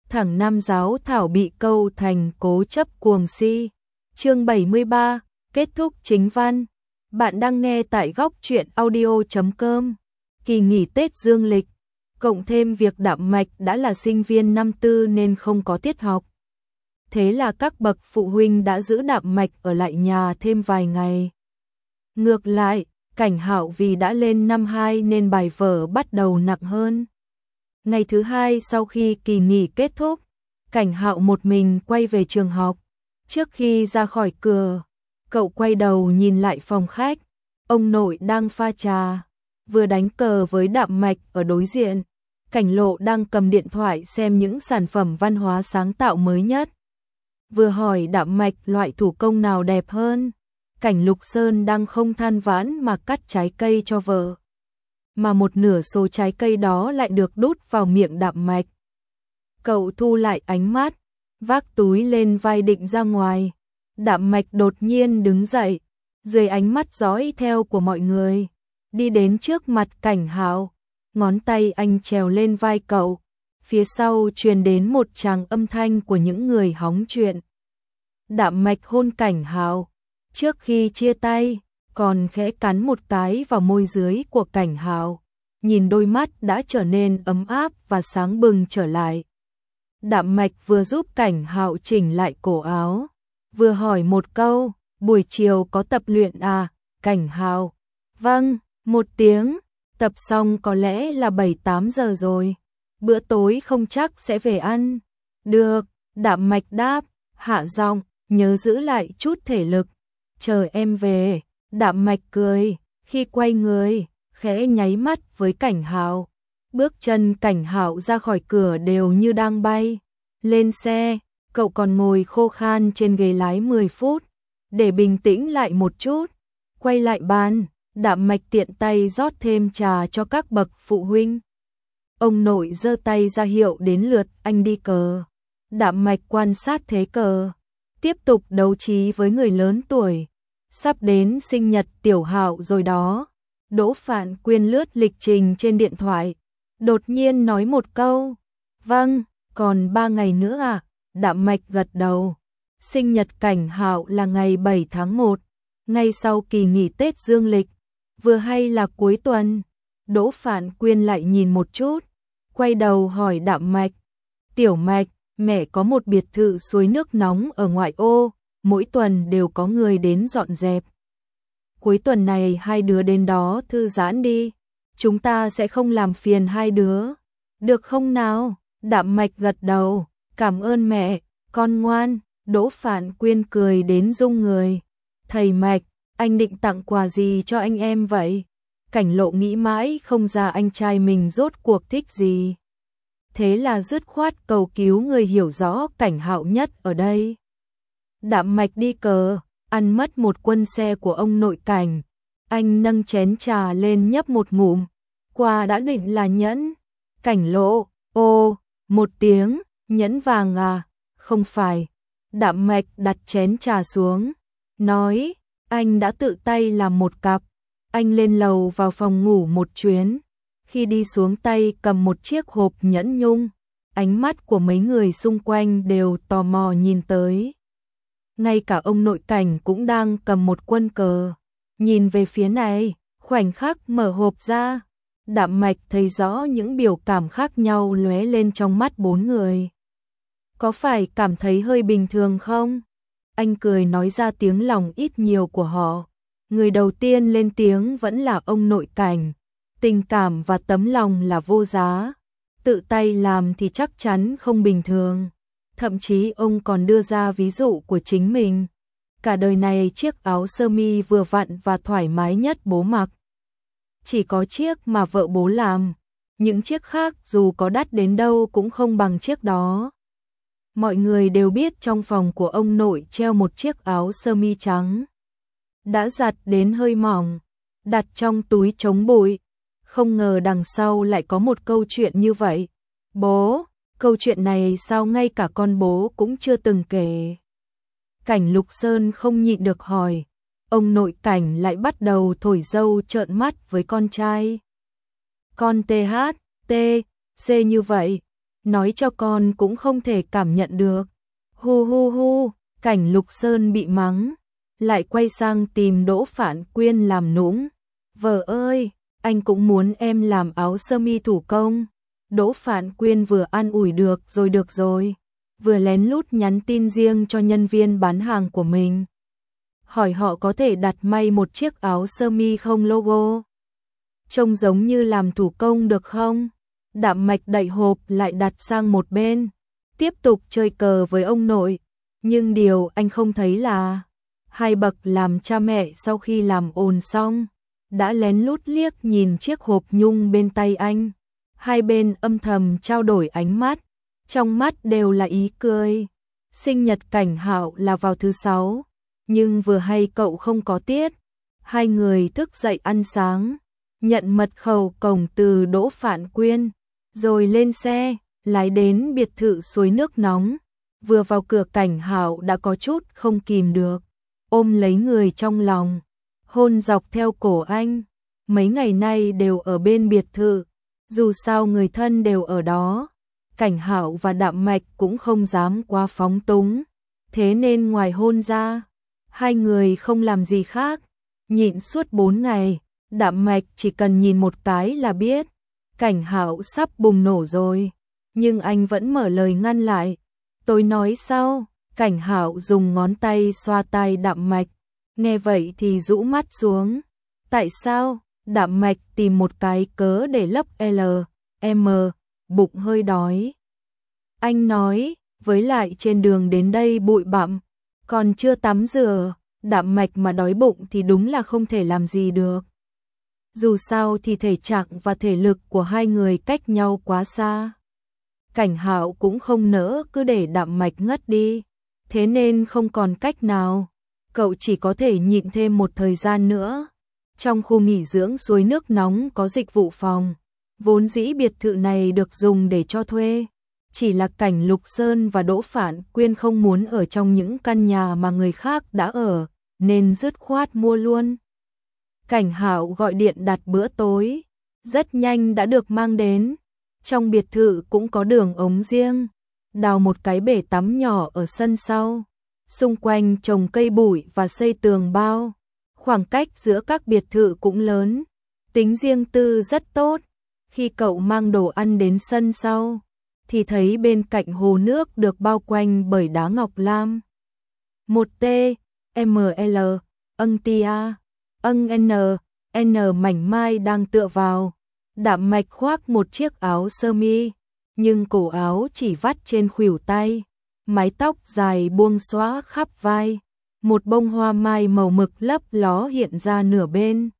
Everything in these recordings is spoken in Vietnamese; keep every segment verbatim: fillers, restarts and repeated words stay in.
thẳng nam giáo thảo bị câu thành cố chấp cuồng si. Chương bảy mươi ba, kết thúc chính văn. Bạn đang nghe tại góc truyện audio chấm com. Kỳ nghỉ Tết dương lịch, cộng thêm việc Đạm Mạch đã là sinh viên năm tư nên không có tiết học. Thế là các bậc phụ huynh đã giữ Đạm Mạch ở lại nhà thêm vài ngày. Ngược lại, Cảnh Hạo vì đã lên năm hai nên bài vở bắt đầu nặng hơn. Ngày thứ hai sau khi kỳ nghỉ kết thúc, Cảnh Hạo một mình quay về trường học. Trước khi ra khỏi cửa, cậu quay đầu nhìn lại phòng khách. Ông nội đang pha trà, vừa đánh cờ với Đạm Mạch ở đối diện. Cảnh Lộ đang cầm điện thoại xem những sản phẩm văn hóa sáng tạo mới nhất. Vừa hỏi Đạm Mạch loại thủ công nào đẹp hơn. Cảnh Lục Sơn đang không than vãn mà cắt trái cây cho vợ. Mà một nửa số trái cây đó lại được đút vào miệng Đạm Mạch. Cậu thu lại ánh mắt, vác túi lên vai định ra ngoài. Đạm Mạch đột nhiên đứng dậy, dưới ánh mắt dõi theo của mọi người, đi đến trước mặt Cảnh Hạo, ngón tay anh trèo lên vai cậu. Phía sau truyền đến một tràng âm thanh của những người hóng chuyện. Đạm Mạch hôn Cảnh Hạo, trước khi chia tay, còn khẽ cắn một cái vào môi dưới của Cảnh Hạo, nhìn đôi mắt đã trở nên ấm áp và sáng bừng trở lại. Đạm Mạch vừa giúp Cảnh Hạo chỉnh lại cổ áo, vừa hỏi một câu, buổi chiều có tập luyện à? Cảnh Hạo, vâng, một tiếng, tập xong có lẽ là bảy tám giờ rồi, bữa tối không chắc sẽ về ăn. Được, Đạm Mạch đáp, hạ giọng, nhớ giữ lại chút thể lực, chờ em về. Đạm Mạch cười, khi quay người, khẽ nháy mắt với Cảnh Hạo. Bước chân Cảnh Hạo ra khỏi cửa đều như đang bay. Lên xe, cậu còn ngồi khô khan trên ghế lái mười phút, để bình tĩnh lại một chút. Quay lại bàn, Đạm Mạch tiện tay rót thêm trà cho các bậc phụ huynh. Ông nội giơ tay ra hiệu đến lượt anh đi cờ. Đạm Mạch quan sát thế cờ, tiếp tục đấu trí với người lớn tuổi. Sắp đến sinh nhật Tiểu Hạo rồi đó. Đỗ Phạn Quyên lướt lịch trình trên điện thoại, đột nhiên nói một câu, vâng, còn ba ngày nữa à? Đạm Mạch gật đầu. Sinh nhật Cảnh Hạo là ngày bảy tháng một, ngay sau kỳ nghỉ Tết dương lịch, vừa hay là cuối tuần. Đỗ Phạn Quyên lại nhìn một chút, quay đầu hỏi Đạm Mạch, Tiểu Mạch, mẹ có một biệt thự suối nước nóng ở ngoại ô, mỗi tuần đều có người đến dọn dẹp. Cuối tuần này hai đứa đến đó thư giãn đi, chúng ta sẽ không làm phiền hai đứa, được không nào? Đạm Mạch gật đầu, cảm ơn mẹ, con ngoan. Đỗ Phạn Quyên cười đến rung người, thầy Mạch, anh định tặng quà gì cho anh em vậy? Cảnh Lộ nghĩ mãi không ra anh trai mình rốt cuộc thích gì, thế là dứt khoát cầu cứu người hiểu rõ Cảnh Hạo nhất ở đây. Đạm Mạch đi cờ, ăn mất một quân xe của ông nội Cảnh. Anh nâng chén trà lên nhấp một ngụm, quà đã định là nhẫn. Cảnh Lộ, ô, một tiếng, nhẫn vàng à? Không phải. Đạm Mạch đặt chén trà xuống, nói, anh đã tự tay làm một cặp. Anh lên lầu vào phòng ngủ một chuyến, khi đi xuống tay cầm một chiếc hộp nhẫn nhung. Ánh mắt của mấy người xung quanh đều tò mò nhìn tới. Ngay cả ông nội Cảnh cũng đang cầm một quân cờ, nhìn về phía này. Khoảnh khắc mở hộp ra, Đạm Mạch thấy rõ những biểu cảm khác nhau lóe lên trong mắt bốn người. Có phải cảm thấy hơi bình thường không? Anh cười nói ra tiếng lòng ít nhiều của họ. Người đầu tiên lên tiếng vẫn là ông nội Cảnh. Tình cảm và tấm lòng là vô giá, tự tay làm thì chắc chắn không bình thường. Thậm chí ông còn đưa ra ví dụ của chính mình. Cả đời này chiếc áo sơ mi vừa vặn và thoải mái nhất bố mặc, chỉ có chiếc mà vợ bố làm. Những chiếc khác dù có đắt đến đâu cũng không bằng chiếc đó. Mọi người đều biết trong phòng của ông nội treo một chiếc áo sơ mi trắng, đã giặt đến hơi mỏng, đặt trong túi chống bụi. Không ngờ đằng sau lại có một câu chuyện như vậy. Bố, câu chuyện này sao ngay cả con bố cũng chưa từng kể? Cảnh Lục Sơn không nhịn được hỏi. Ông nội Cảnh lại bắt đầu thổi dâu trợn mắt với con trai. Con tê hát, tê, xê như vậy, nói cho con cũng không thể cảm nhận được. Hu hu hu, Cảnh Lục Sơn bị mắng, lại quay sang tìm Đỗ Phạn Quyên làm nũng. Vợ ơi, anh cũng muốn em làm áo sơ mi thủ công. Đỗ Phạn Quyên vừa an ủi được rồi được rồi, vừa lén lút nhắn tin riêng cho nhân viên bán hàng của mình. Hỏi họ có thể đặt may một chiếc áo sơ mi không logo. Trông giống như làm thủ công được không? Đạm Mạch đậy hộp lại đặt sang một bên, tiếp tục chơi cờ với ông nội. Nhưng điều anh không thấy là hai bậc làm cha mẹ sau khi làm ồn xong, đã lén lút liếc nhìn chiếc hộp nhung bên tay anh. Hai bên âm thầm trao đổi ánh mắt, trong mắt đều là ý cười. Sinh nhật Cảnh Hạo là vào thứ sáu, nhưng vừa hay cậu không có tiết. Hai người thức dậy ăn sáng, nhận mật khẩu cổng từ Đỗ Phạn Quyên, rồi lên xe, lái đến biệt thự suối nước nóng. Vừa vào cửa Cảnh Hạo đã có chút không kìm được, ôm lấy người trong lòng, hôn dọc theo cổ anh. Mấy ngày nay đều ở bên biệt thự, dù sao người thân đều ở đó. Cảnh Hạo và Đạm Mạch cũng không dám quá phóng túng, thế nên ngoài hôn ra, hai người không làm gì khác. Nhịn suốt bốn ngày, Đạm Mạch chỉ cần nhìn một cái là biết Cảnh Hạo sắp bùng nổ rồi, nhưng anh vẫn mở lời ngăn lại. Tôi nói sao? Cảnh Hạo dùng ngón tay xoa tai Đạm Mạch, nghe vậy thì rũ mắt xuống. Tại sao? Đạm Mạch tìm một cái cớ để lấp L, M, bụng hơi đói. Anh nói, với lại trên đường đến đây bụi bặm, còn chưa tắm rửa. Đạm Mạch mà đói bụng thì đúng là không thể làm gì được. Dù sao thì thể trạng và thể lực của hai người cách nhau quá xa. Cảnh Hạo cũng không nỡ cứ để Đạm Mạch ngất đi, thế nên không còn cách nào, cậu chỉ có thể nhịn thêm một thời gian nữa. Trong khu nghỉ dưỡng suối nước nóng có dịch vụ phòng, vốn dĩ biệt thự này được dùng để cho thuê. Chỉ là Cảnh Lục Sơn và Đỗ Phạn Quyên không muốn ở trong những căn nhà mà người khác đã ở, nên dứt khoát mua luôn. Cảnh Hạo gọi điện đặt bữa tối, rất nhanh đã được mang đến. Trong biệt thự cũng có đường ống riêng, đào một cái bể tắm nhỏ ở sân sau, xung quanh trồng cây bụi và xây tường bao. Khoảng cách giữa các biệt thự cũng lớn, tính riêng tư rất tốt. Khi cậu mang đồ ăn đến sân sau, thì thấy bên cạnh hồ nước được bao quanh bởi đá ngọc lam. Một T, M L, âng tia, âng N, N mảnh mai đang tựa vào. Đạm Mạch khoác một chiếc áo sơ mi, nhưng cổ áo chỉ vắt trên khuỷu tay, mái tóc dài buông xõa khắp vai. Một bông hoa mai màu mực lấp ló hiện ra nửa bên.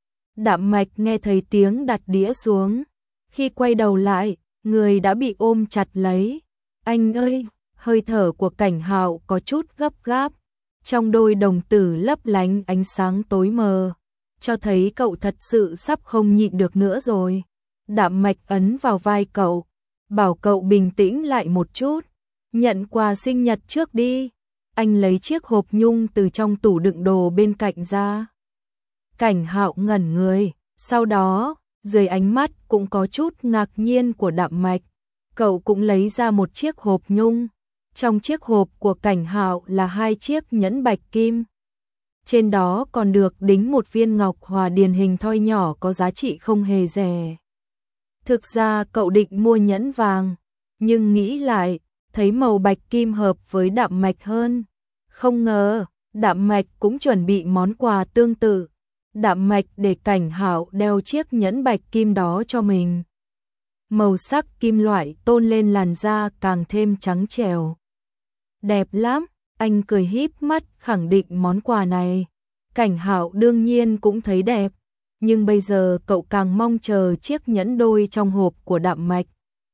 Đạm Mạch nghe thấy tiếng đặt đĩa xuống, khi quay đầu lại, người đã bị ôm chặt lấy. Anh ơi! Hơi thở của Cảnh Hạo có chút gấp gáp, trong đôi đồng tử lấp lánh ánh sáng tối mờ, cho thấy cậu thật sự sắp không nhịn được nữa rồi. Đạm Mạch ấn vào vai cậu, bảo cậu bình tĩnh lại một chút, nhận quà sinh nhật trước đi. Anh lấy chiếc hộp nhung từ trong tủ đựng đồ bên cạnh ra. Cảnh Hạo ngẩn người, sau đó, dưới ánh mắt cũng có chút ngạc nhiên của Đạm Mạch, cậu cũng lấy ra một chiếc hộp nhung. Trong chiếc hộp của Cảnh Hạo là hai chiếc nhẫn bạch kim. Trên đó còn được đính một viên ngọc hòa điền hình thoi nhỏ có giá trị không hề rẻ. Thực ra cậu định mua nhẫn vàng, nhưng nghĩ lại, thấy màu bạch kim hợp với Đạm Mạch hơn. Không ngờ, Đạm Mạch cũng chuẩn bị món quà tương tự. Đạm Mạch để Cảnh Hạo đeo chiếc nhẫn bạch kim đó cho mình. Màu sắc kim loại tôn lên làn da càng thêm trắng trẻo. Đẹp lắm, anh cười híp mắt khẳng định món quà này. Cảnh Hạo đương nhiên cũng thấy đẹp, nhưng bây giờ cậu càng mong chờ chiếc nhẫn đôi trong hộp của Đạm Mạch.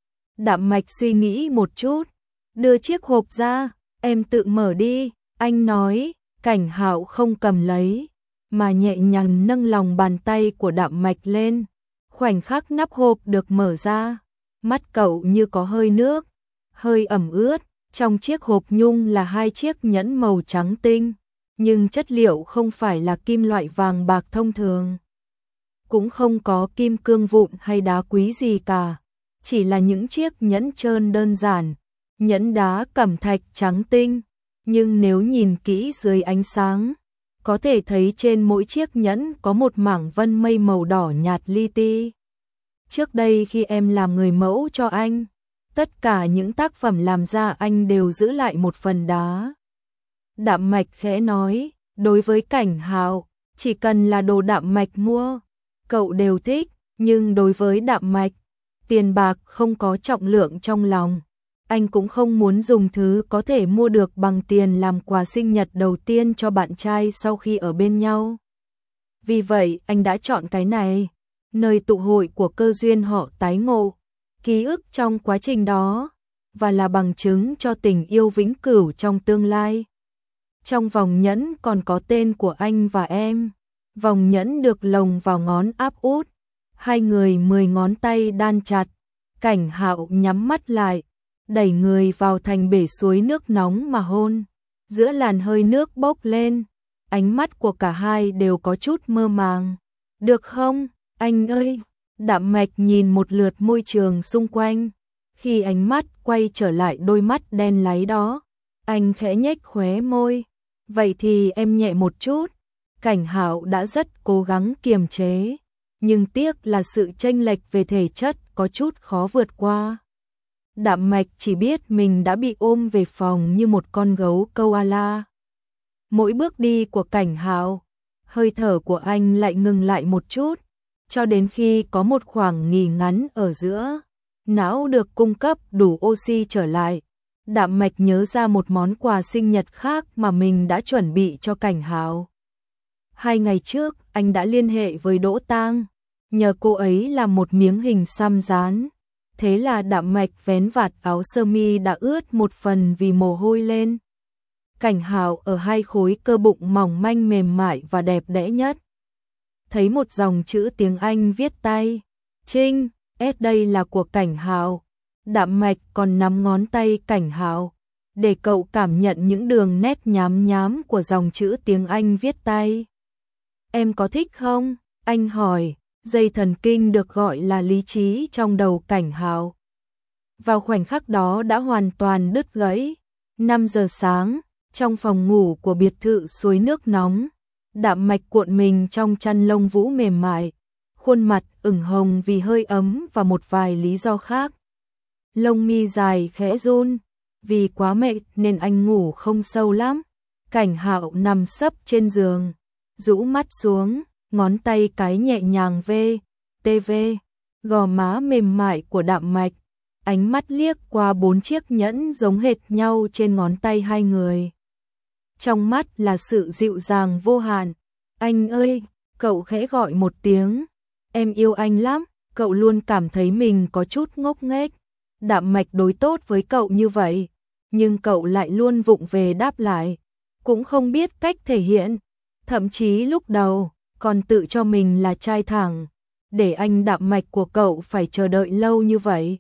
Đạm Mạch suy nghĩ một chút, đưa chiếc hộp ra, em tự mở đi, anh nói. Cảnh Hạo không cầm lấy, mà nhẹ nhàng nâng lòng bàn tay của Đạm Mạch lên. Khoảnh khắc nắp hộp được mở ra, mắt cậu như có hơi nước, hơi ẩm ướt. Trong chiếc hộp nhung là hai chiếc nhẫn màu trắng tinh, nhưng chất liệu không phải là kim loại vàng bạc thông thường. Cũng không có kim cương vụn hay đá quý gì cả, chỉ là những chiếc nhẫn trơn đơn giản, nhẫn đá cẩm thạch trắng tinh, nhưng nếu nhìn kỹ dưới ánh sáng, có thể thấy trên mỗi chiếc nhẫn có một mảng vân mây màu đỏ nhạt li ti. Trước đây khi em làm người mẫu cho anh, tất cả những tác phẩm làm ra anh đều giữ lại một phần đá. Đạm Mạch khẽ nói, đối với Cảnh Hạo, chỉ cần là đồ Đạm Mạch mua, cậu đều thích, nhưng đối với Đạm Mạch, tiền bạc không có trọng lượng trong lòng. Anh cũng không muốn dùng thứ có thể mua được bằng tiền làm quà sinh nhật đầu tiên cho bạn trai sau khi ở bên nhau. Vì vậy anh đã chọn cái này, nơi tụ hội của cơ duyên họ tái ngộ, ký ức trong quá trình đó, và là bằng chứng cho tình yêu vĩnh cửu trong tương lai. Trong vòng nhẫn còn có tên của anh và em. Vòng nhẫn được lồng vào ngón áp út, hai người mười ngón tay đan chặt. Cảnh Hạo nhắm mắt lại, đẩy người vào thành bể suối nước nóng mà hôn. Giữa làn hơi nước bốc lên, ánh mắt của cả hai đều có chút mơ màng. Được không, anh ơi? Đạm Mạch nhìn một lượt môi trường xung quanh. Khi ánh mắt quay trở lại đôi mắt đen láy đó, anh khẽ nhếch khóe môi. Vậy thì em nhẹ một chút. Cảnh Hạo đã rất cố gắng kiềm chế, nhưng tiếc là sự chênh lệch về thể chất có chút khó vượt qua. Đạm Mạch chỉ biết mình đã bị ôm về phòng như một con gấu koala. Mỗi bước đi của Cảnh Hạo, hơi thở của anh lại ngừng lại một chút, cho đến khi có một khoảng nghỉ ngắn ở giữa, não được cung cấp đủ oxy trở lại. Đạm Mạch nhớ ra một món quà sinh nhật khác mà mình đã chuẩn bị cho Cảnh Hạo. Hai ngày trước, anh đã liên hệ với Đỗ Tang, nhờ cô ấy làm một miếng hình xăm dán. Thế là Đạm Mạch vén vạt áo sơ mi đã ướt một phần vì mồ hôi lên. Cảnh Hạo ở hai khối cơ bụng mỏng manh mềm mại và đẹp đẽ nhất. Thấy một dòng chữ tiếng Anh viết tay, Trinh, S đây là của Cảnh Hạo. Đạm Mạch còn nắm ngón tay Cảnh Hạo, để cậu cảm nhận những đường nét nhám nhám của dòng chữ tiếng Anh viết tay. Em có thích không? Anh hỏi, dây thần kinh được gọi là lý trí trong đầu Cảnh Hạo. Vào khoảnh khắc đó đã hoàn toàn đứt gãy. năm giờ sáng, trong phòng ngủ của biệt thự suối nước nóng, Đạm Mạch cuộn mình trong chăn lông vũ mềm mại, khuôn mặt ửng hồng vì hơi ấm và một vài lý do khác. Lông mi dài khẽ run, vì quá mệt nên anh ngủ không sâu lắm. Cảnh Hạo nằm sấp trên giường, rũ mắt xuống, ngón tay cái nhẹ nhàng vê, tê vê, gò má mềm mại của Đạm Mạch. Ánh mắt liếc qua bốn chiếc nhẫn giống hệt nhau trên ngón tay hai người. Trong mắt là sự dịu dàng vô hạn. Anh ơi, cậu khẽ gọi một tiếng. Em yêu anh lắm, cậu luôn cảm thấy mình có chút ngốc nghếch. Đạm Mạch đối tốt với cậu như vậy, nhưng cậu lại luôn vụng về đáp lại, cũng không biết cách thể hiện. Thậm chí lúc đầu, còn tự cho mình là trai thẳng, để anh Đạm Mạch của cậu phải chờ đợi lâu như vậy.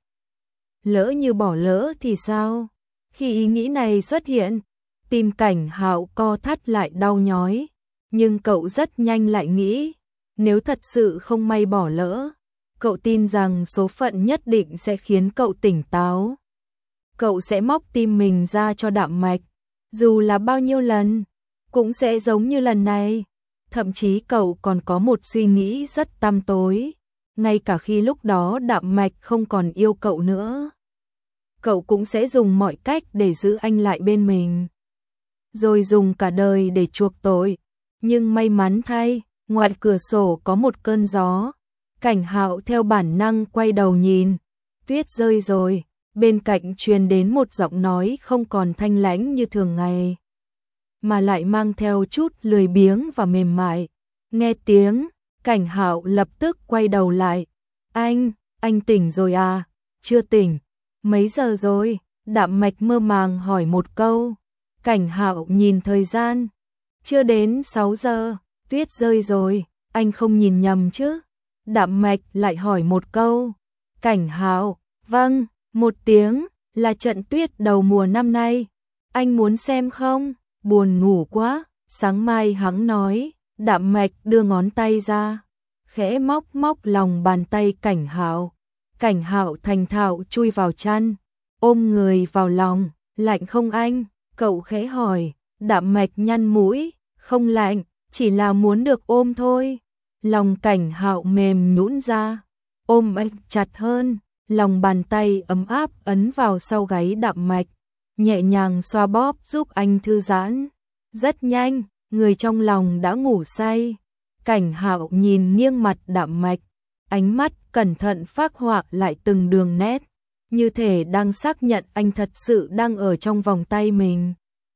Lỡ như bỏ lỡ thì sao? Khi ý nghĩ này xuất hiện, tim Cảnh Hạo co thắt lại đau nhói, nhưng cậu rất nhanh lại nghĩ, nếu thật sự không may bỏ lỡ, cậu tin rằng số phận nhất định sẽ khiến cậu tỉnh táo. Cậu sẽ móc tim mình ra cho Đạm Mạch, dù là bao nhiêu lần, cũng sẽ giống như lần này. Thậm chí cậu còn có một suy nghĩ rất tăm tối, ngay cả khi lúc đó Đạm Mạch không còn yêu cậu nữa, cậu cũng sẽ dùng mọi cách để giữ anh lại bên mình, rồi dùng cả đời để chuộc tội. Nhưng may mắn thay, ngoài cửa sổ có một cơn gió. Cảnh Hạo theo bản năng quay đầu nhìn, tuyết rơi rồi. Bên cạnh truyền đến một giọng nói không còn thanh lãnh như thường ngày, mà lại mang theo chút lười biếng và mềm mại. Nghe tiếng, Cảnh Hạo lập tức quay đầu lại. Anh, anh tỉnh rồi à? Chưa tỉnh. Mấy giờ rồi? Đạm Mạch mơ màng hỏi một câu. Cảnh Hạo nhìn thời gian. Chưa đến sáu giờ, tuyết rơi rồi, anh không nhìn nhầm chứ? Đạm Mạch lại hỏi một câu. Cảnh Hạo, vâng, một tiếng, là trận tuyết đầu mùa năm nay. Anh muốn xem không? Buồn ngủ quá, sáng mai hắn nói. Đạm Mạch đưa ngón tay ra, khẽ móc móc lòng bàn tay Cảnh Hạo. Cảnh Hạo thành thạo chui vào chăn, ôm người vào lòng. Lạnh không anh? Cậu khẽ hỏi. Đạm Mạch nhăn mũi. Không lạnh, chỉ là muốn được ôm thôi. Lòng Cảnh Hạo mềm nhũn ra, ôm anh chặt hơn. Lòng bàn tay ấm áp ấn vào sau gáy Đạm Mạch, nhẹ nhàng xoa bóp giúp anh thư giãn. Rất nhanh, người trong lòng đã ngủ say. Cảnh Hạo nhìn nghiêng mặt Đạm Mạch, ánh mắt cẩn thận phác họa lại từng đường nét, như thể đang xác nhận anh thật sự đang ở trong vòng tay mình.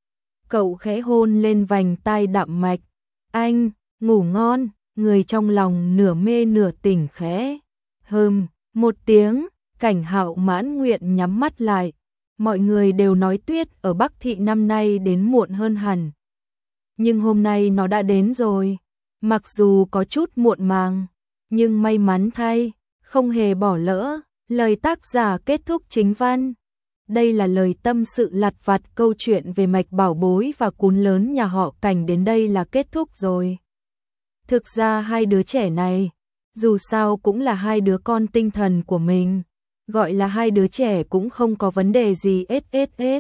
Cậu khẽ hôn lên vành tai Đạm Mạch. Anh, ngủ ngon. Người trong lòng nửa mê nửa tỉnh khẽ hừm một tiếng. Cảnh Hạo mãn nguyện nhắm mắt lại. Mọi người đều nói tuyết ở Bắc Thị năm nay đến muộn hơn hẳn, nhưng hôm nay nó đã đến rồi. Mặc dù có chút muộn màng, nhưng may mắn thay, không hề bỏ lỡ. Lời tác giả kết thúc chính văn. Đây là lời tâm sự lặt vặt câu chuyện về Mạch Bảo Bối và cún lớn nhà họ Cảnh đến đây là kết thúc rồi. Thực ra hai đứa trẻ này, dù sao cũng là hai đứa con tinh thần của mình. Gọi là hai đứa trẻ cũng không có vấn đề gì. ét ét ét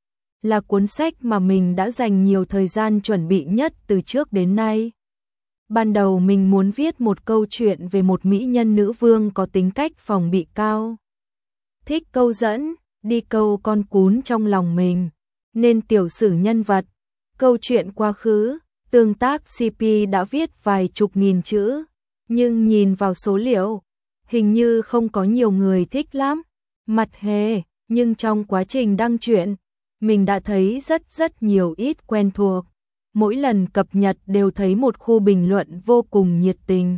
là cuốn sách mà mình đã dành nhiều thời gian chuẩn bị nhất từ trước đến nay. Ban đầu mình muốn viết một câu chuyện về một mỹ nhân nữ vương có tính cách phòng bị cao, thích câu dẫn, đi câu con cún trong lòng mình, nên tiểu sử nhân vật, câu chuyện quá khứ, tương tác xê pê đã viết vài chục nghìn chữ, nhưng nhìn vào số liệu, hình như không có nhiều người thích lắm. Mặt hề, nhưng trong quá trình đăng truyện, mình đã thấy rất rất nhiều ít quen thuộc. Mỗi lần cập nhật đều thấy một khu bình luận vô cùng nhiệt tình.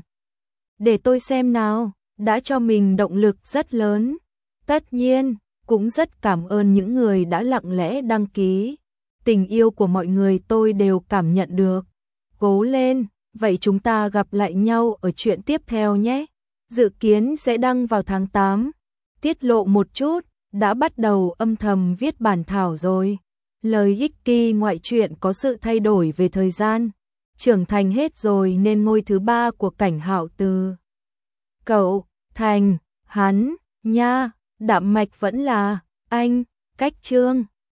Để tôi xem nào, đã cho mình động lực rất lớn. Tất nhiên, cũng rất cảm ơn những người đã lặng lẽ đăng ký. Tình yêu của mọi người tôi đều cảm nhận được. Cố lên, vậy chúng ta gặp lại nhau ở chuyện tiếp theo nhé. Dự kiến sẽ đăng vào tháng tám. Tiết lộ một chút, đã bắt đầu âm thầm viết bản thảo rồi. Lời Yiki ngoại truyện có sự thay đổi về thời gian. Trưởng thành hết rồi nên ngôi thứ ba của Cảnh Hạo từ cậu, thành, hắn, nha, Đạm Mạch vẫn là anh, cách chương.